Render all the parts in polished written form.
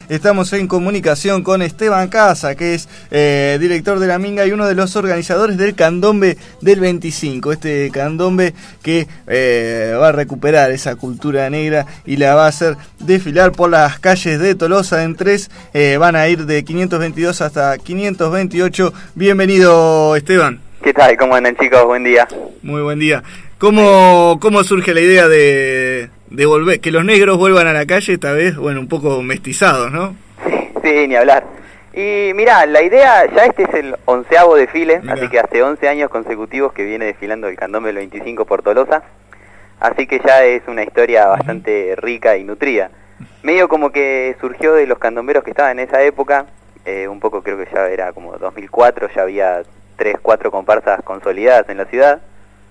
Estamos en comunicación con Esteban Casa, que es director de La Minga y uno de los organizadores del Candombe del 25. Este candombe que va a recuperar esa cultura negra y la va a hacer desfilar por las calles de Tolosa en tres. Van a ir de 522 hasta 528. Bienvenido, Esteban. ¿Qué tal? ¿Cómo andan, chicos? Buen día. Muy buen día. ¿Cómo surge la idea de volver, que los negros vuelvan a la calle esta vez, bueno, un poco mestizados, ¿no? Sí, ni hablar. Y mirá, la idea, ya este es el 11º desfile, mirá. Así que hace 11 años consecutivos que viene desfilando el candombe del 25 por Tolosa, así que ya es una historia bastante rica y nutrida. Medio como que surgió de los candomberos que estaban en esa época, un poco creo que ya era como 2004, ya había 3-4 comparsas consolidadas en la ciudad,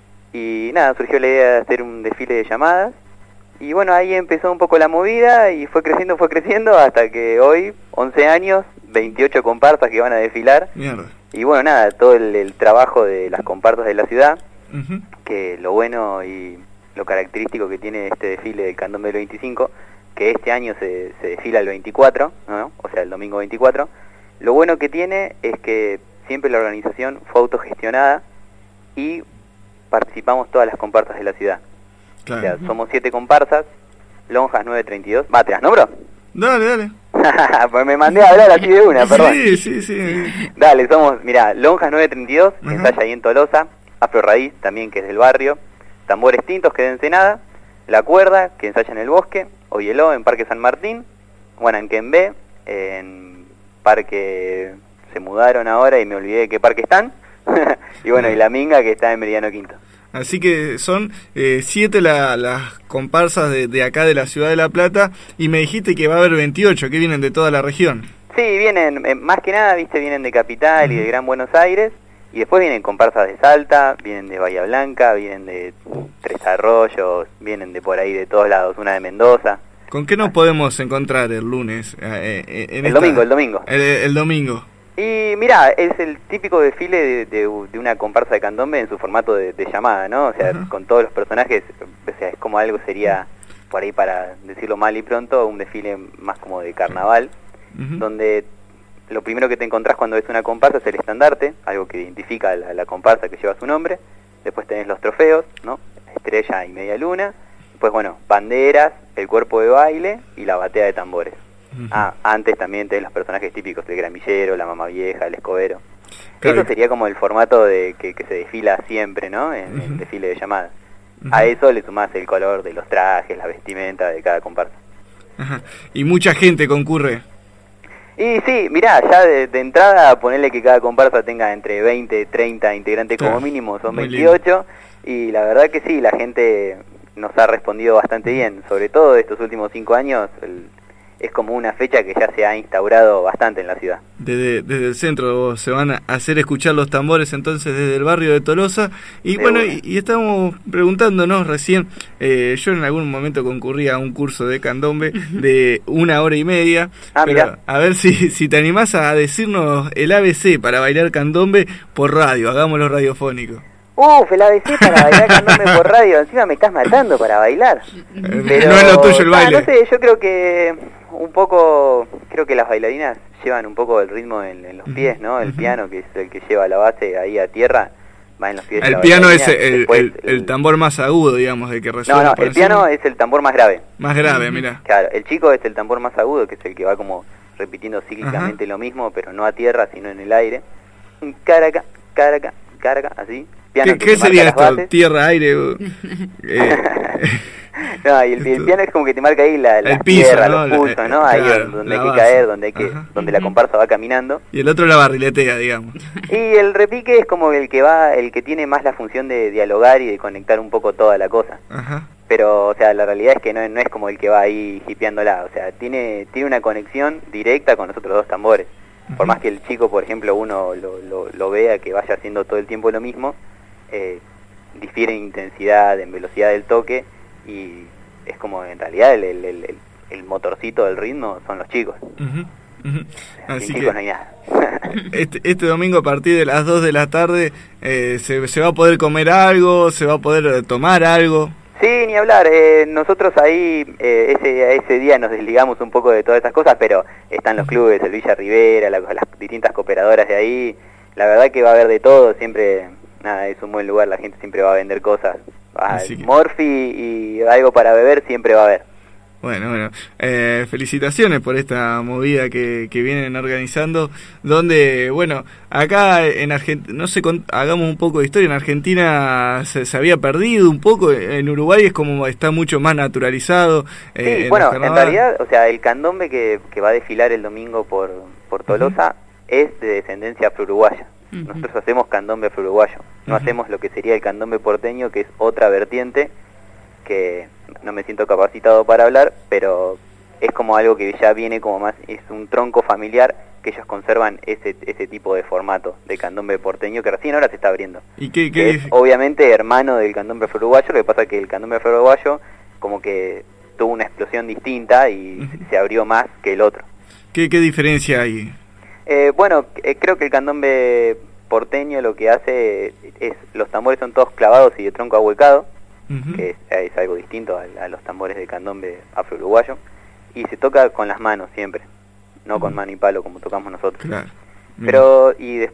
y nada, surgió la idea de hacer un desfile de llamadas, y bueno, ahí empezó un poco la movida, y fue creciendo, hasta que hoy, 11 años, 28 comparsas que van a desfilar. Mierda. Y bueno, nada, todo el trabajo de las comparsas de la ciudad, que lo bueno y lo característico que tiene este desfile del candombe del 25, que este año se desfila el 24, ¿no? O sea, el domingo 24, lo bueno que tiene es que siempre la organización fue autogestionada y participamos todas las comparsas de la ciudad. Claro. O sea, somos 7 comparsas, lonjas 932. ¿Va, te las nombro? Dale. Pues me mandé a hablar así de una, perdón. Sí. Dale, somos, mirá, lonjas 932, que ensaya ahí en Tolosa, Afro Raíz, también, que es del barrio, Tambores Tintos, que es de Ensenada, La Cuerda, que ensaya en el Bosque, Oyeló, en Parque San Martín, Guananquembé, en Parque... Se mudaron ahora y me olvidé de qué parque están. Y bueno, y La Minga, que está en Meridiano Quinto. Así que son 7 las comparsas de acá de la ciudad de La Plata, y me dijiste que va a haber 28 que vienen de toda la región. Sí, vienen, más que nada, viste, vienen de Capital y de Gran Buenos Aires, y después vienen comparsas de Salta, vienen de Bahía Blanca, vienen de Tres Arroyos, vienen de por ahí de todos lados, una de Mendoza. ¿Con qué nos podemos encontrar el lunes? El domingo. El domingo. Y mirá, es el típico desfile de una comparsa de candombe en su formato de llamada, ¿no? O sea, con todos los personajes, o sea, es como algo sería, por ahí para decirlo mal y pronto, un desfile más como de carnaval, donde lo primero que te encontrás cuando ves una comparsa es el estandarte, algo que identifica a la comparsa que lleva su nombre. Después tenés los trofeos, ¿no? Estrella y media luna. Después, bueno, banderas, el cuerpo de baile y la batea de tambores. Antes también tenés los personajes típicos, el gramillero, la mamá vieja, el escobero. Claro. Eso sería como el formato de que se desfila siempre, ¿no? En el desfile de llamadas. A eso le sumás el color de los trajes, la vestimenta de cada comparsa. Y mucha gente concurre. Y sí, mirá, ya de entrada ponerle que cada comparsa tenga entre 20 y 30 integrantes, claro, como mínimo, son 28, y la verdad que sí, la gente nos ha respondido bastante bien, sobre todo estos últimos 5 años, es como una fecha que ya se ha instaurado bastante en la ciudad. Desde el centro se van a hacer escuchar los tambores entonces desde el barrio de Tolosa. Y bueno, y estamos preguntándonos recién, yo en algún momento concurrí a un curso de candombe de 1 hora y media, pero mirá, a ver si te animás a decirnos el ABC para bailar candombe por radio, hagámoslo radiofónico. El ABC para bailar candombe por radio, encima me estás matando para bailar. Pero, no es lo tuyo el baile. No sé, yo creo que un poco, creo que las bailarinas llevan un poco el ritmo en los pies, ¿no? El piano, que es el que lleva la base ahí a tierra, va en los pies. El piano es el tambor más agudo, digamos, de que resuena. No, el piano es el tambor más grave. Más grave, mira. Claro, el chico es el tambor más agudo, que es el que va como repitiendo cíclicamente lo mismo, pero no a tierra, sino en el aire. Caraca, así. ¿Qué sería esto? ¿Tierra, aire? No, y el piano es como que te marca ahí la piso, tierra, ¿no? Los pulsos, ¿no? Ahí donde hay que caer, donde la comparsa va caminando. Y el otro la barriletea, digamos. Y el repique es como el que tiene más la función de dialogar y de conectar un poco toda la cosa. Pero, o sea, la realidad es que no es como el que va ahí hipeándola, o sea, tiene una conexión directa con los otros 2 tambores. Por más que el chico, por ejemplo, uno lo vea que vaya haciendo todo el tiempo lo mismo, difiere en intensidad, en velocidad del toque, y es como en realidad el motorcito del ritmo son los chicos. Así Sin que chicos no hay nada. este domingo a partir de las 2 de la tarde se va a poder comer algo, se va a poder tomar algo. Sí, ni hablar. Nosotros ahí ese día nos desligamos un poco de todas estas cosas, pero están los clubes, el Villa Rivera, las distintas cooperadoras de ahí. La verdad que va a haber de todo, siempre, nada, es un buen lugar, la gente siempre va a vender cosas. Morfi y algo para beber siempre va a haber. Bueno, felicitaciones por esta movida que vienen organizando, donde, bueno, acá en Argentina, no sé, hagamos un poco de historia, en Argentina se había perdido un poco, en Uruguay es como está mucho más naturalizado. Sí, bueno, en realidad, o sea, el candombe que va a desfilar el domingo por Tolosa es de descendencia afro-uruguaya. Nosotros hacemos candombe afro-uruguayo, no hacemos lo que sería el candombe porteño, que es otra vertiente que no me siento capacitado para hablar, pero es como algo que ya viene como más, es un tronco familiar que ellos conservan ese tipo de formato de candombe porteño que recién ahora se está abriendo. ¿Y qué es obviamente hermano del candombe afro-uruguayo, lo que pasa es que el candombe afro-uruguayo como que tuvo una explosión distinta y se abrió más que el otro. ¿Qué diferencia hay? Bueno, creo que el candombe porteño lo que hace es, los tambores son todos clavados y de tronco ahuecado, que es algo distinto a los tambores de candombe afro-uruguayo, y se toca con las manos siempre, no con mano y palo como tocamos nosotros. Claro. Pero,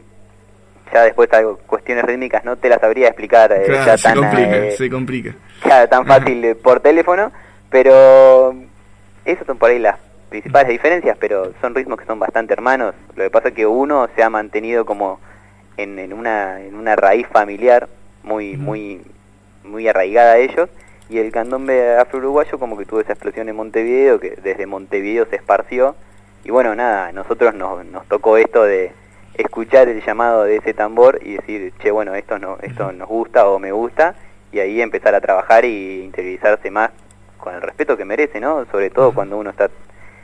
ya después algo, cuestiones rítmicas no te las sabría explicar claro, ya se complica. Ya tan fácil por teléfono, pero esas son por ahí las principales diferencias, pero son ritmos que son bastante hermanos. Lo que pasa es que uno se ha mantenido como en una raíz familiar muy arraigada a ellos, y el candombe afro-uruguayo como que tuvo esa explosión en Montevideo, que desde Montevideo se esparció, y bueno, nada, nosotros nos tocó esto de escuchar el llamado de ese tambor y decir, che, bueno, esto nos gusta o me gusta, y ahí empezar a trabajar y interiorizarse más con el respeto que merece, ¿no? Sobre todo cuando uno está,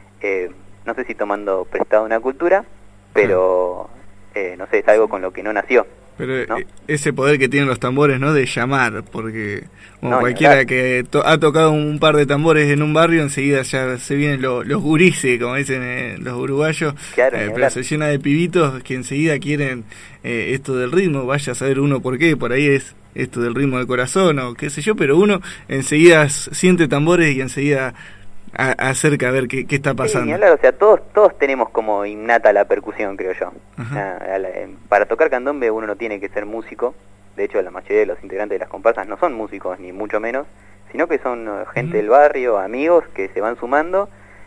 no sé si tomando prestado una cultura, pero no sé, es algo con lo que no nació. Pero ¿no? Ese poder que tienen los tambores, ¿no? De llamar, porque cualquiera que ha tocado un par de tambores en un barrio, enseguida ya se vienen los gurises, como dicen los uruguayos, claro, pero se llena de pibitos que enseguida quieren esto del ritmo, vaya a saber uno por qué, por ahí es esto del ritmo del corazón o qué sé yo, pero uno enseguida siente tambores y enseguida acerca a ver qué está pasando. Sí, claro, o sea, todos tenemos como innata la percusión, creo yo. Para tocar candombe uno no tiene que ser músico, de hecho la mayoría de los integrantes de las comparsas no son músicos, ni mucho menos, sino que son gente del barrio, amigos que se van sumando,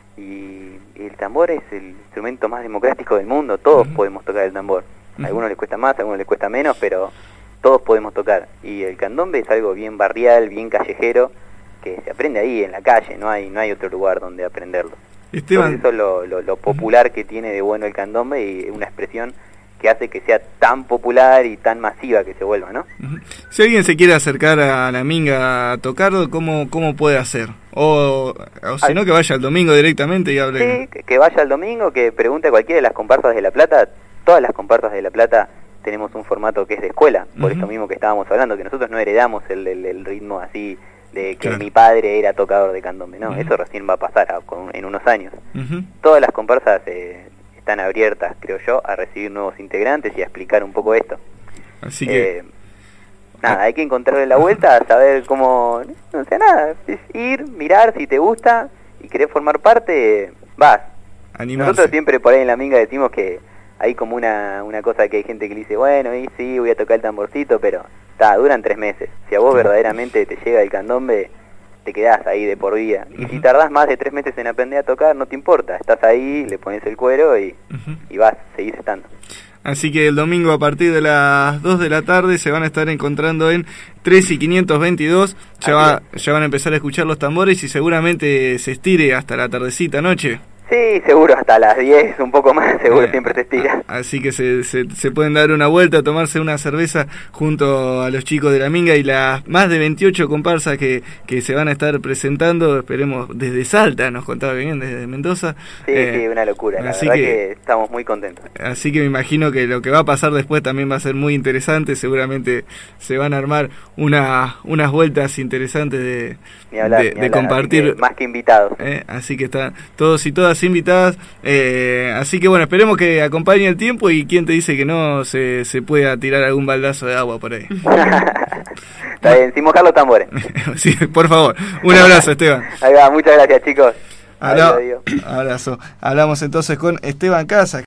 y el tambor es el instrumento más democrático del mundo, todos podemos tocar el tambor. A algunos les cuesta más, a algunos les cuesta menos, pero todos podemos tocar. Y el candombe es algo bien barrial, bien callejero, que se aprende ahí en la calle, no hay otro lugar donde aprenderlo. Esteban, eso es lo popular que tiene de bueno el candombe, y una expresión que hace que sea tan popular y tan masiva que se vuelva, ¿no? Si alguien se quiere acercar a la minga a tocar, ¿cómo puede hacer? O si no, que vaya el domingo directamente y hable. Sí, que vaya el domingo, que pregunte a cualquiera de las comparsas de La Plata. Todas las comparsas de La Plata tenemos un formato que es de escuela, por esto mismo que estábamos hablando, que nosotros no heredamos el ritmo así de que mi padre era tocador de candombe, no, eso recién va a pasar en unos años. Todas las comparsas están abiertas, creo yo, a recibir nuevos integrantes y a explicar un poco esto. Así que nada, hay que encontrarle la vuelta, a saber cómo, no sé, nada, es ir, mirar, si te gusta y querés formar parte, vas. Animarse. Nosotros siempre por ahí en la minga decimos que hay como una cosa que hay gente que le dice, bueno, y sí, voy a tocar el tamborcito, pero duran 3 meses. Si a vos verdaderamente te llega el candombe, te quedás ahí de por vida. Y si tardás más de 3 meses en aprender a tocar, no te importa. Estás ahí, le pones el cuero y vas, seguís estando. Así que el domingo a partir de las 2 de la tarde se van a estar encontrando en 3 y 522. Ya van a empezar a escuchar los tambores y seguramente se estire hasta la tardecita, noche. Sí, seguro hasta las 10, un poco más, seguro siempre se estira. Así que se pueden dar una vuelta, tomarse una cerveza junto a los chicos de la minga y las más de 28 comparsas que se van a estar presentando, esperemos desde Salta, nos contaba bien, desde Mendoza. Sí, una locura, la verdad que estamos muy contentos. Así que me imagino que lo que va a pasar después también va a ser muy interesante, seguramente se van a armar unas vueltas interesantes de compartir. Así que, más que invitados. Así que están todos y todas invitadas, así que bueno, esperemos que acompañe el tiempo y quien te dice que no se pueda tirar algún baldazo de agua por ahí. Está bien, sin mojar los tambores. Sí, por favor, un abrazo, Esteban. Ahí va, muchas gracias, chicos. Abrazo. Hablamos entonces con Esteban Casas.